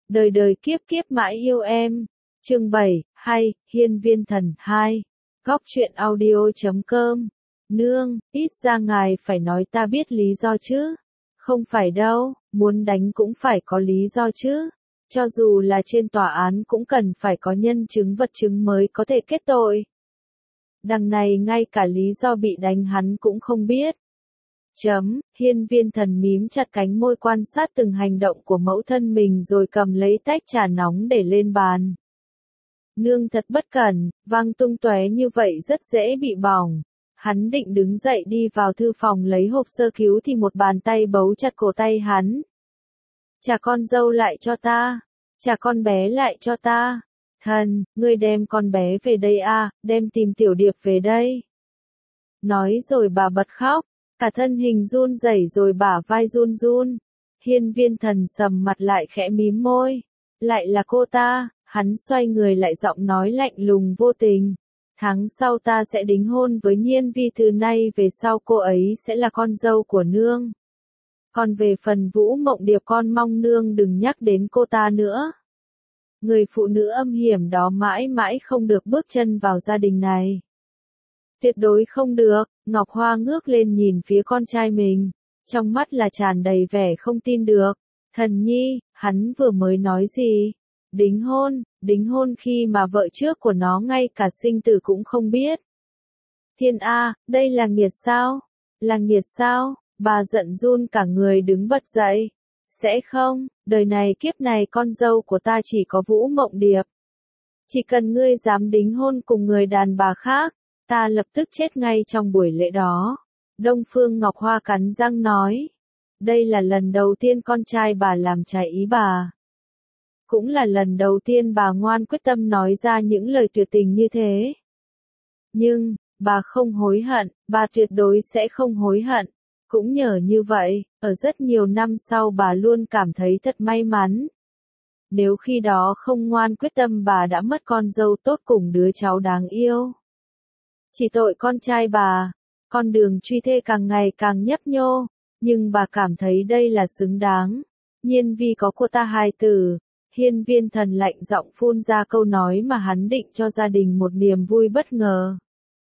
Đời đời kiếp kiếp mãi yêu em. Chương 7, hay, Hiên Viên Thần 2. Góc truyện audio.com. Nương, ít ra ngài phải nói ta biết lý do chứ. Không phải đâu, muốn đánh cũng phải có lý do chứ. Cho dù là trên tòa án cũng cần phải có nhân chứng vật chứng mới có thể kết tội. Đằng này ngay cả lý do bị đánh hắn cũng không biết. Hiên Viên Thần mím chặt cánh môi quan sát từng hành động của mẫu thân mình rồi cầm lấy tách trà nóng để lên bàn. Nương thật bất cẩn, văng tung tóe như vậy rất dễ bị bỏng. Hắn định đứng dậy đi vào thư phòng lấy hộp sơ cứu thì một bàn tay bấu chặt cổ tay hắn. Trả con dâu lại cho ta. Trả con bé lại cho ta. Thần, ngươi đem con bé về đây à, đem tìm Tiểu Điệp về đây. Nói rồi bà bật khóc. Cả thân hình run rẩy rồi bả vai run run. Hiên Viên Thần sầm mặt lại khẽ mím môi. Lại là cô ta, hắn xoay người lại giọng nói lạnh lùng vô tình. Tháng sau ta sẽ đính hôn với Nhiên Vi, từ nay về sau cô ấy sẽ là con dâu của nương. Còn về phần Vũ Mộng Điệp con mong nương đừng nhắc đến cô ta nữa. Người phụ nữ âm hiểm đó mãi mãi không được bước chân vào gia đình này. Tuyệt đối không được. Ngọc Hoa ngước lên nhìn phía con trai mình, trong mắt là tràn đầy vẻ không tin được. Thần nhi, hắn vừa mới nói gì? Đính hôn khi mà vợ trước của nó ngay cả sinh tử cũng không biết. Thiên A, đây là nghiệt sao? Là nghiệt sao? Bà giận run cả người đứng bật dậy. Sẽ không, đời này kiếp này con dâu của ta chỉ có Vũ Mộng Điệp. Chỉ cần ngươi dám đính hôn cùng người đàn bà khác, ta lập tức chết ngay trong buổi lễ đó. Đông Phương Ngọc Hoa cắn răng nói. Đây là lần đầu tiên con trai bà làm trái ý bà. Cũng là lần đầu tiên bà ngoan quyết tâm nói ra những lời tuyệt tình như thế. Nhưng, bà không hối hận, bà tuyệt đối sẽ không hối hận. Cũng nhờ như vậy, ở rất nhiều năm sau bà luôn cảm thấy thật may mắn. Nếu khi đó không ngoan quyết tâm bà đã mất con dâu tốt cùng đứa cháu đáng yêu. Chỉ tội con trai bà, con đường truy thê càng ngày càng nhấp nhô, nhưng bà cảm thấy đây là xứng đáng. Nhiên Vi có của ta hài tử. Hiên Viên Thần lạnh giọng phun ra câu nói mà hắn định cho gia đình một niềm vui bất ngờ.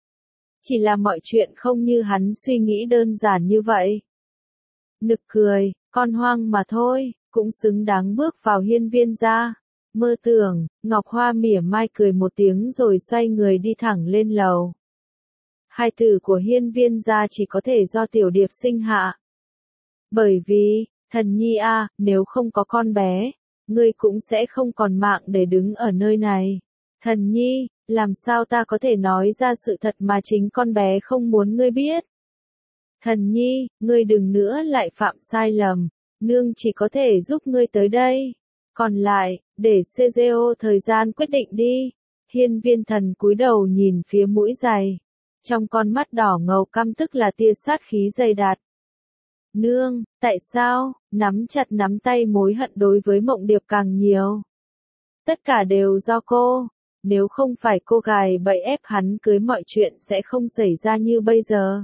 Chỉ là mọi chuyện không như hắn suy nghĩ đơn giản như vậy. Nực cười, con hoang mà thôi, cũng xứng đáng bước vào Hiên Viên gia. Mơ tưởng, Ngọc Hoa mỉa mai cười một tiếng rồi xoay người đi thẳng lên lầu. Hài tử của Hiên Viên gia chỉ có thể do Tiểu Điệp sinh hạ. Bởi vì, thần nhi a, nếu không có con bé, ngươi cũng sẽ không còn mạng để đứng ở nơi này. Thần nhi, làm sao ta có thể nói ra sự thật mà chính con bé không muốn ngươi biết? Thần nhi, ngươi đừng nữa lại phạm sai lầm, nương chỉ có thể giúp ngươi tới đây. Còn lại, để CGO thời gian quyết định đi. Hiên Viên Thần cúi đầu nhìn phía mũi giày. Trong con mắt đỏ ngầu căm tức là tia sát khí dày đặc. Nương, tại sao? Nắm chặt nắm tay mối hận đối với Mộng Điệp càng nhiều. Tất cả đều do cô. Nếu không phải cô gài bẫy ép hắn cưới mọi chuyện sẽ không xảy ra như bây giờ.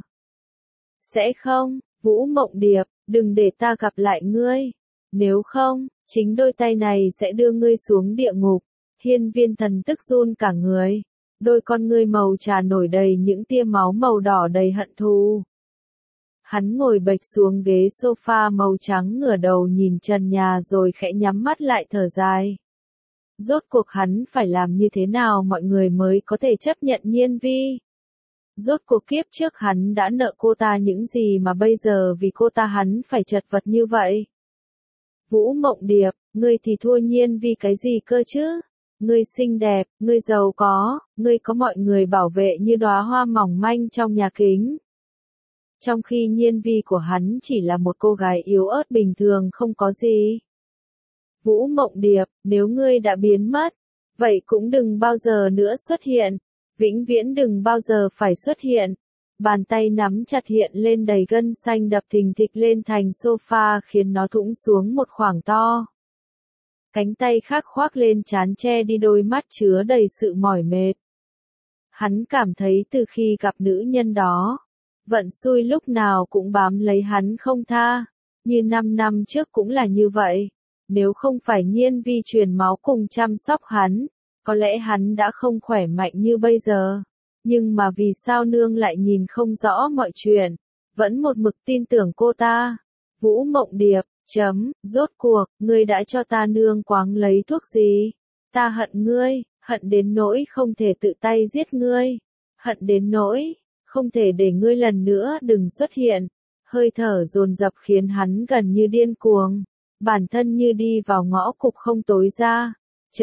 Sẽ không, Vũ Mộng Điệp, đừng để ta gặp lại ngươi. Nếu không, chính đôi tay này sẽ đưa ngươi xuống địa ngục. Hiên Viên Thần tức run cả người. Đôi con ngươi màu trà nổi đầy những tia máu màu đỏ đầy hận thù. Hắn ngồi bệch xuống ghế sofa màu trắng ngửa đầu nhìn trần nhà rồi khẽ nhắm mắt lại thở dài. Rốt cuộc hắn phải làm như thế nào mọi người mới có thể chấp nhận Nhiên Vi? Rốt cuộc kiếp trước hắn đã nợ cô ta những gì mà bây giờ vì cô ta hắn phải chật vật như vậy? Vũ Mộng Điệp, ngươi thì thua Nhiên Vi cái gì cơ chứ? Ngươi xinh đẹp, ngươi giàu có, ngươi có mọi người bảo vệ như đóa hoa mỏng manh trong nhà kính. Trong khi Nhiên Vi của hắn chỉ là một cô gái yếu ớt bình thường không có gì. Vũ Mộng Điệp, nếu ngươi đã biến mất, vậy cũng đừng bao giờ nữa xuất hiện, vĩnh viễn đừng bao giờ phải xuất hiện. Bàn tay nắm chặt hiện lên đầy gân xanh đập thình thịch lên thành sofa khiến nó thủng xuống một khoảng to. Cánh tay khác khoác lên trán che đi đôi mắt chứa đầy sự mỏi mệt. Hắn cảm thấy từ khi gặp nữ nhân đó, vận xui lúc nào cũng bám lấy hắn không tha, như 5 năm trước cũng là như vậy. Nếu không phải Nhiên Vi truyền máu cùng chăm sóc hắn, có lẽ hắn đã không khỏe mạnh như bây giờ. Nhưng mà vì sao nương lại nhìn không rõ mọi chuyện, vẫn một mực tin tưởng cô ta. Vũ Mộng Điệp, rốt cuộc, ngươi đã cho ta nương quáng lấy thuốc gì? Ta hận ngươi, hận đến nỗi không thể tự tay giết ngươi. Hận đến nỗi, không thể để ngươi lần nữa đừng xuất hiện. Hơi thở dồn dập khiến hắn gần như điên cuồng. Bản thân như đi vào ngõ cụt không tối ra.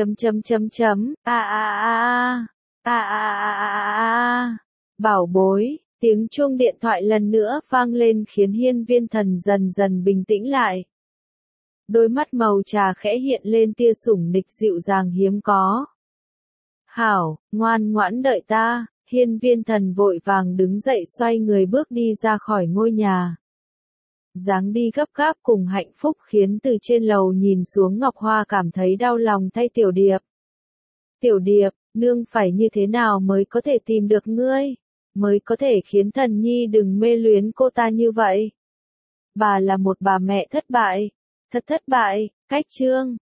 Bảo bối, tiếng chuông điện thoại lần nữa vang lên khiến Hiên Viên Thần dần dần bình tĩnh lại. Đôi mắt màu trà khẽ hiện lên tia sủng nịch dịu dàng hiếm có. Hảo, ngoan ngoãn đợi ta. Hiên Viên Thần vội vàng đứng dậy xoay người bước đi ra khỏi ngôi nhà. Dáng đi gấp gáp cùng hạnh phúc khiến từ trên lầu nhìn xuống Ngọc Hoa cảm thấy đau lòng thay Tiểu Điệp. Tiểu Điệp, nương phải như thế nào mới có thể tìm được ngươi? Mới có thể khiến Thần Nhi đừng mê luyến cô ta như vậy? Bà là một bà mẹ thất bại. Thật thất bại, cách chương.